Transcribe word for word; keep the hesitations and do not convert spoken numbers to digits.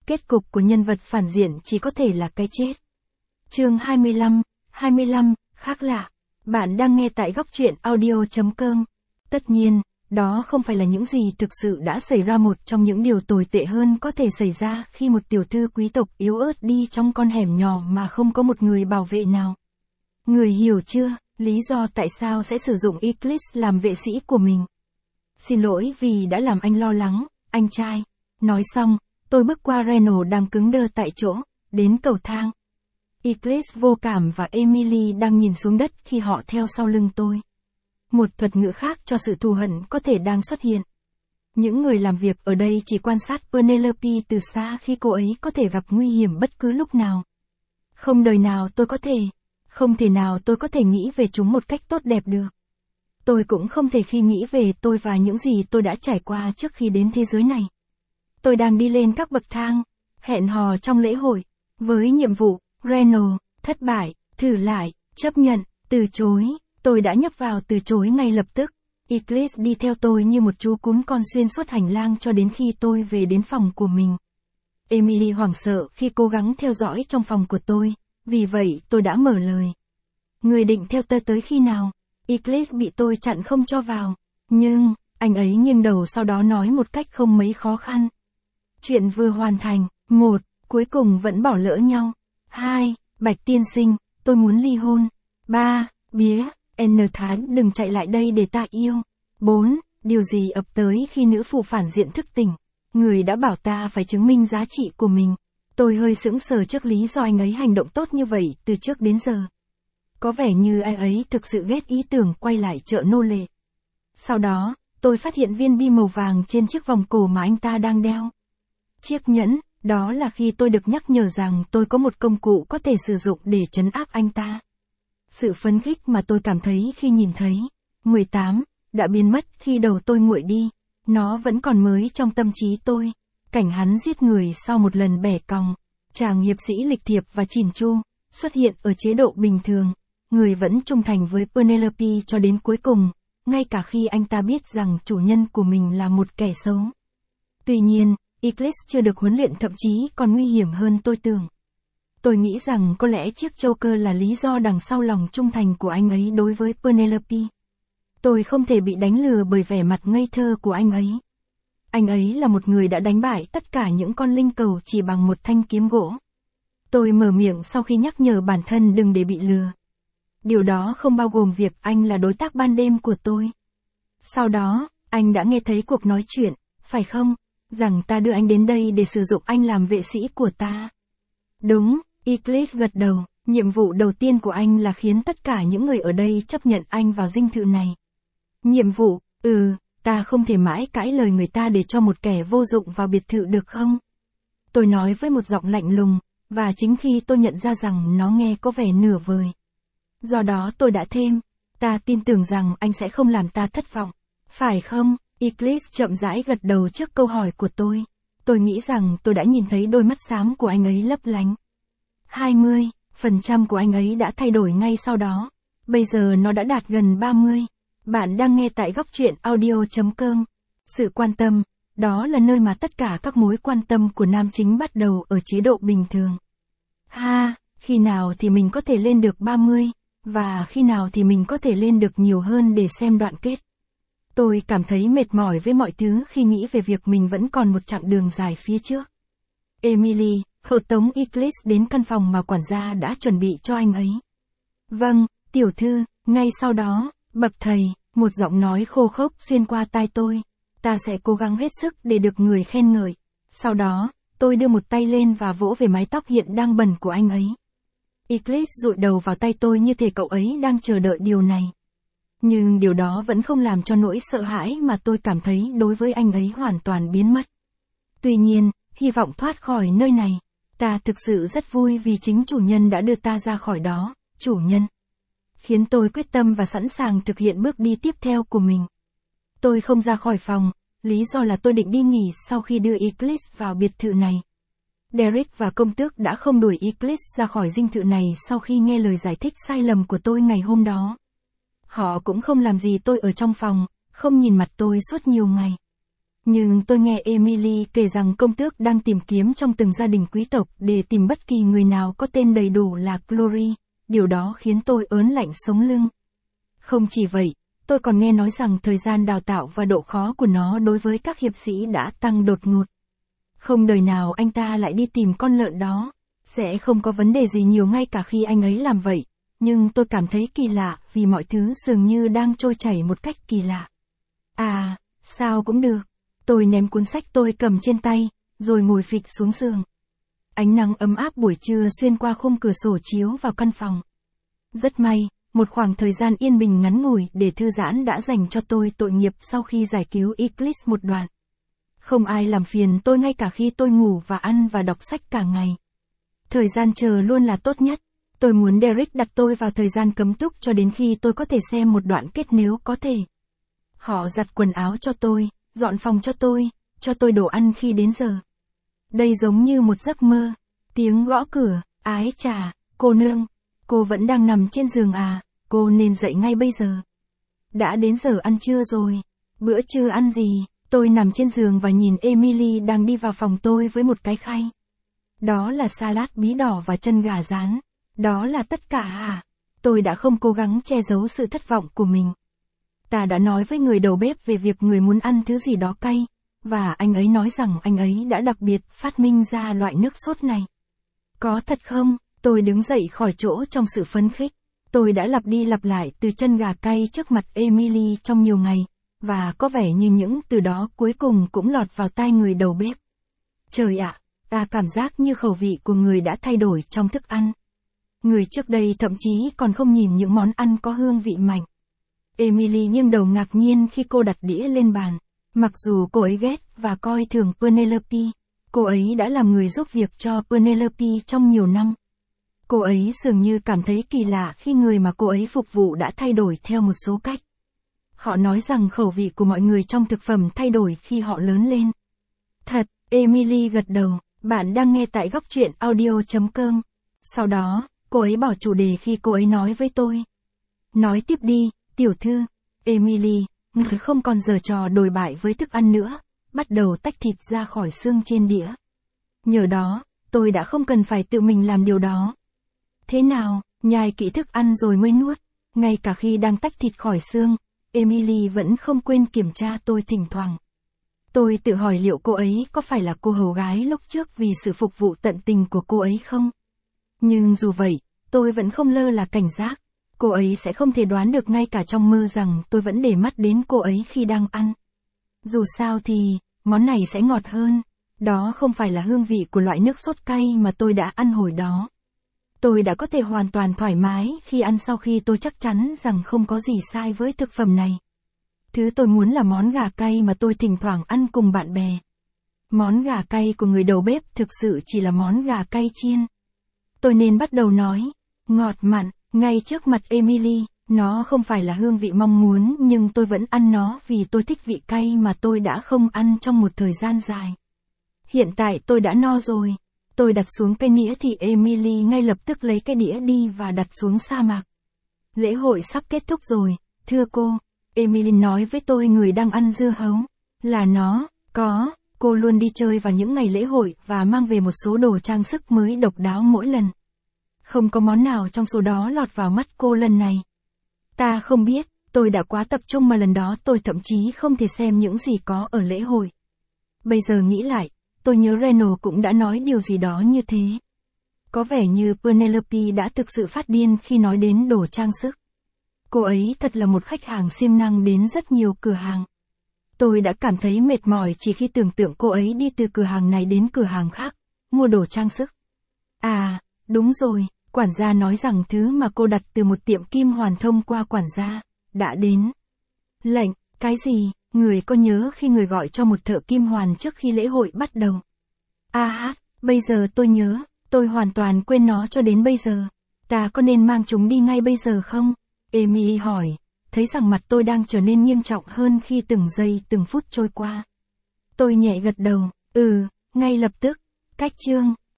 Kết cục của nhân vật phản diện chỉ có thể là cái chết. Chương hai mươi lăm, hai mươi lăm, khác lạ. Bạn đang nghe tại góc truyện audio chấm com. Tất nhiên, đó không phải là những gì thực sự đã xảy ra. Một trong những điều tồi tệ hơn có thể xảy ra khi một tiểu thư quý tộc yếu ớt đi trong con hẻm nhỏ mà không có một người bảo vệ nào. Người hiểu chưa, lý do tại sao sẽ sử dụng Eclipse làm vệ sĩ của mình? Xin lỗi vì đã làm anh lo lắng, anh trai. Nói xong, tôi bước qua Renault đang cứng đơ tại chỗ, đến cầu thang. Eclipse vô cảm và Emily đang nhìn xuống đất khi họ theo sau lưng tôi. Một thuật ngữ khác cho sự thù hận có thể đang xuất hiện. Những người làm việc ở đây chỉ quan sát Penelope từ xa khi cô ấy có thể gặp nguy hiểm bất cứ lúc nào. Không đời nào tôi có thể, không thể nào tôi có thể nghĩ về chúng một cách tốt đẹp được. Tôi cũng không thể khi nghĩ về tôi và những gì tôi đã trải qua trước khi đến thế giới này. Tôi đang đi lên các bậc thang, hẹn hò trong lễ hội, với nhiệm vụ, Renault, thất bại, thử lại, chấp nhận, từ chối. Tôi đã nhấp vào từ chối ngay lập tức. Eclipse đi theo tôi như một chú cún con xuyên suốt hành lang cho đến khi tôi về đến phòng của mình. Emily hoảng sợ khi cố gắng theo dõi trong phòng của tôi, vì vậy tôi đã mở lời. Người định theo tớ tới khi nào? Eclipse bị tôi chặn không cho vào. Nhưng, anh ấy nghiêng đầu sau đó nói một cách không mấy khó khăn. Chuyện vừa hoàn thành. Một, cuối cùng vẫn bỏ lỡ nhau. Hai, Bạch tiên sinh, tôi muốn ly hôn. Ba, bía, N tháng đừng chạy lại đây để ta yêu. Bốn, điều gì ập tới khi nữ phụ phản diện thức tỉnh? Người đã bảo ta phải chứng minh giá trị của mình. Tôi hơi sững sờ trước lý do anh ấy hành động tốt như vậy từ trước đến giờ. Có vẻ như anh ấy thực sự ghét ý tưởng quay lại chợ nô lệ. Sau đó, tôi phát hiện viên bi màu vàng trên chiếc vòng cổ mà anh ta đang đeo. Chiếc nhẫn, đó là khi tôi được nhắc nhở rằng tôi có một công cụ có thể sử dụng để trấn áp anh ta. Sự phấn khích mà tôi cảm thấy khi nhìn thấy, mười tám, đã biến mất khi đầu tôi nguội đi. Nó vẫn còn mới trong tâm trí tôi. Cảnh hắn giết người sau một lần bẻ còng. Chàng hiệp sĩ lịch thiệp và chỉn chu, xuất hiện ở chế độ bình thường. Người vẫn trung thành với Penelope cho đến cuối cùng, ngay cả khi anh ta biết rằng chủ nhân của mình là một kẻ xấu. Tuy nhiên, Eclipse chưa được huấn luyện, thậm chí còn nguy hiểm hơn tôi tưởng. Tôi nghĩ rằng có lẽ chiếc châu cơ là lý do đằng sau lòng trung thành của anh ấy đối với Penelope. Tôi không thể bị đánh lừa bởi vẻ mặt ngây thơ của anh ấy. Anh ấy là một người đã đánh bại tất cả những con linh cầu chỉ bằng một thanh kiếm gỗ. Tôi mở miệng sau khi nhắc nhở bản thân đừng để bị lừa. Điều đó không bao gồm việc anh là đối tác ban đêm của tôi. Sau đó, anh đã nghe thấy cuộc nói chuyện, phải không? Rằng ta đưa anh đến đây để sử dụng anh làm vệ sĩ của ta. Đúng, Eclipse gật đầu. Nhiệm vụ đầu tiên của anh là khiến tất cả những người ở đây chấp nhận anh vào dinh thự này. Nhiệm vụ, ừ, ta không thể mãi cãi lời người ta để cho một kẻ vô dụng vào biệt thự được không? Tôi nói với một giọng lạnh lùng, và chính khi tôi nhận ra rằng nó nghe có vẻ nửa vời. Do đó tôi đã thêm, ta tin tưởng rằng anh sẽ không làm ta thất vọng. Phải không? Eclipse chậm rãi gật đầu trước câu hỏi của tôi. Tôi nghĩ rằng tôi đã nhìn thấy đôi mắt xám của anh ấy lấp lánh. hai mươi phần trăm của anh ấy đã thay đổi ngay sau đó. Bây giờ nó đã đạt gần ba mươi. Bạn đang nghe tại góc truyện audio chấm com. Sự quan tâm, đó là nơi mà tất cả các mối quan tâm của nam chính bắt đầu ở chế độ bình thường. Ha, khi nào thì mình có thể lên được ba mươi, và khi nào thì mình có thể lên được nhiều hơn để xem đoạn kết. Tôi cảm thấy mệt mỏi với mọi thứ khi nghĩ về việc mình vẫn còn một chặng đường dài phía trước. Emily, hộ tống Eclipse đến căn phòng mà quản gia đã chuẩn bị cho anh ấy. Vâng, tiểu thư, ngay sau đó, bậc thầy, một giọng nói khô khốc xuyên qua tai tôi. Ta sẽ cố gắng hết sức để được người khen ngợi. Sau đó, tôi đưa một tay lên và vỗ về mái tóc hiện đang bẩn của anh ấy. Eclipse dụi đầu vào tay tôi như thể cậu ấy đang chờ đợi điều này. Nhưng điều đó vẫn không làm cho nỗi sợ hãi mà tôi cảm thấy đối với anh ấy hoàn toàn biến mất. Tuy nhiên, hy vọng thoát khỏi nơi này. Ta thực sự rất vui vì chính chủ nhân đã đưa ta ra khỏi đó, chủ nhân. Khiến tôi quyết tâm và sẵn sàng thực hiện bước đi tiếp theo của mình. Tôi không ra khỏi phòng, lý do là tôi định đi nghỉ sau khi đưa Eclipse vào biệt thự này. Derek và công tước đã không đuổi Eclipse ra khỏi dinh thự này sau khi nghe lời giải thích sai lầm của tôi ngày hôm đó. Họ cũng không làm gì tôi ở trong phòng, không nhìn mặt tôi suốt nhiều ngày. Nhưng tôi nghe Emily kể rằng công tước đang tìm kiếm trong từng gia đình quý tộc để tìm bất kỳ người nào có tên đầy đủ là Glory, điều đó khiến tôi ớn lạnh sống lưng. Không chỉ vậy, tôi còn nghe nói rằng thời gian đào tạo và độ khó của nó đối với các hiệp sĩ đã tăng đột ngột. Không đời nào anh ta lại đi tìm con lợn đó, sẽ không có vấn đề gì nhiều ngay cả khi anh ấy làm vậy, nhưng tôi cảm thấy kỳ lạ vì mọi thứ dường như đang trôi chảy một cách kỳ lạ. À, sao cũng được. Tôi ném cuốn sách tôi cầm trên tay, rồi ngồi phịch xuống giường. Ánh nắng ấm áp buổi trưa xuyên qua khung cửa sổ chiếu vào căn phòng. Rất may, một khoảng thời gian yên bình ngắn ngủi để thư giãn đã dành cho tôi tội nghiệp sau khi giải cứu Eclipse một đoạn. Không ai làm phiền tôi ngay cả khi tôi ngủ và ăn và đọc sách cả ngày. Thời gian chờ luôn là tốt nhất. Tôi muốn Derek đặt tôi vào thời gian cấm túc cho đến khi tôi có thể xem một đoạn kết nếu có thể. Họ giặt quần áo cho tôi, dọn phòng cho tôi, cho tôi đồ ăn khi đến giờ. Đây giống như một giấc mơ. Tiếng gõ cửa, ái chà, cô nương, cô vẫn đang nằm trên giường à, cô nên dậy ngay bây giờ. Đã đến giờ ăn trưa rồi. Bữa trưa ăn gì? Tôi nằm trên giường và nhìn Emily đang đi vào phòng tôi với một cái khay. Đó là salad bí đỏ và chân gà rán. Đó là tất cả à? Tôi đã không cố gắng che giấu sự thất vọng của mình. Ta đã nói với người đầu bếp về việc người muốn ăn thứ gì đó cay, và anh ấy nói rằng anh ấy đã đặc biệt phát minh ra loại nước sốt này. Có thật không? Tôi đứng dậy khỏi chỗ trong sự phấn khích. Tôi đã lặp đi lặp lại từ chân gà cay trước mặt Emily trong nhiều ngày, và có vẻ như những từ đó cuối cùng cũng lọt vào tai người đầu bếp. Trời ạ, ta cảm giác như khẩu vị của người đã thay đổi trong thức ăn. Người trước đây thậm chí còn không nhìn những món ăn có hương vị mạnh. Emily nghiêng đầu ngạc nhiên khi cô đặt đĩa lên bàn. Mặc dù cô ấy ghét và coi thường Penelope, cô ấy đã làm người giúp việc cho Penelope trong nhiều năm. Cô ấy dường như cảm thấy kỳ lạ khi người mà cô ấy phục vụ đã thay đổi theo một số cách. Họ nói rằng khẩu vị của mọi người trong thực phẩm thay đổi khi họ lớn lên. Thật, Emily gật đầu, bạn đang nghe tại góc truyện audio chấm com. Sau đó, cô ấy bỏ chủ đề khi cô ấy nói với tôi. Nói tiếp đi, tiểu thư. Emily, người không còn giở trò đồi bại với thức ăn nữa, bắt đầu tách thịt ra khỏi xương trên đĩa. Nhờ đó, tôi đã không cần phải tự mình làm điều đó. Thế nào, nhai kỹ thức ăn rồi mới nuốt. Ngay cả khi đang tách thịt khỏi xương, Emily vẫn không quên kiểm tra tôi thỉnh thoảng. Tôi tự hỏi liệu cô ấy có phải là cô hầu gái lúc trước vì sự phục vụ tận tình của cô ấy không? Nhưng dù vậy, tôi vẫn không lơ là cảnh giác. Cô ấy sẽ không thể đoán được ngay cả trong mơ rằng tôi vẫn để mắt đến cô ấy khi đang ăn. Dù sao thì, món này sẽ ngọt hơn. Đó không phải là hương vị của loại nước sốt cay mà tôi đã ăn hồi đó. Tôi đã có thể hoàn toàn thoải mái khi ăn sau khi tôi chắc chắn rằng không có gì sai với thực phẩm này. Thứ tôi muốn là món gà cay mà tôi thỉnh thoảng ăn cùng bạn bè. Món gà cay của người đầu bếp thực sự chỉ là món gà cay chiên. Tôi nên bắt đầu nói, ngọt mặn, ngay trước mặt Emily, nó không phải là hương vị mong muốn nhưng tôi vẫn ăn nó vì tôi thích vị cay mà tôi đã không ăn trong một thời gian dài. Hiện tại tôi đã no rồi. Tôi đặt xuống cái nĩa thì Emily ngay lập tức lấy cái đĩa đi và đặt xuống sa mạc. Lễ hội sắp kết thúc rồi, thưa cô. Emily nói với tôi người đang ăn dưa hấu. Là nó, có, cô luôn đi chơi vào những ngày lễ hội và mang về một số đồ trang sức mới độc đáo mỗi lần. Không có món nào trong số đó lọt vào mắt cô lần này. Ta không biết, tôi đã quá tập trung mà lần đó tôi thậm chí không thể xem những gì có ở lễ hội. Bây giờ nghĩ lại, tôi nhớ Reno cũng đã nói điều gì đó như thế. Có vẻ như Penelope đã thực sự phát điên khi nói đến đồ trang sức. Cô ấy thật là một khách hàng siêng năng đến rất nhiều cửa hàng. Tôi đã cảm thấy mệt mỏi chỉ khi tưởng tượng cô ấy đi từ cửa hàng này đến cửa hàng khác, mua đồ trang sức. À, đúng rồi, quản gia nói rằng thứ mà cô đặt từ một tiệm kim hoàn thông qua quản gia, đã đến. Lệnh, cái gì, người có nhớ khi người gọi cho một thợ kim hoàn trước khi lễ hội bắt đầu? À hát, bây giờ tôi nhớ, tôi hoàn toàn quên nó cho đến bây giờ. Ta có nên mang chúng đi ngay bây giờ không? Amy hỏi, thấy rằng mặt tôi đang trở nên nghiêm trọng hơn khi từng giây từng phút trôi qua. Tôi nhẹ gật đầu, ừ, ngay lập tức. Cách chương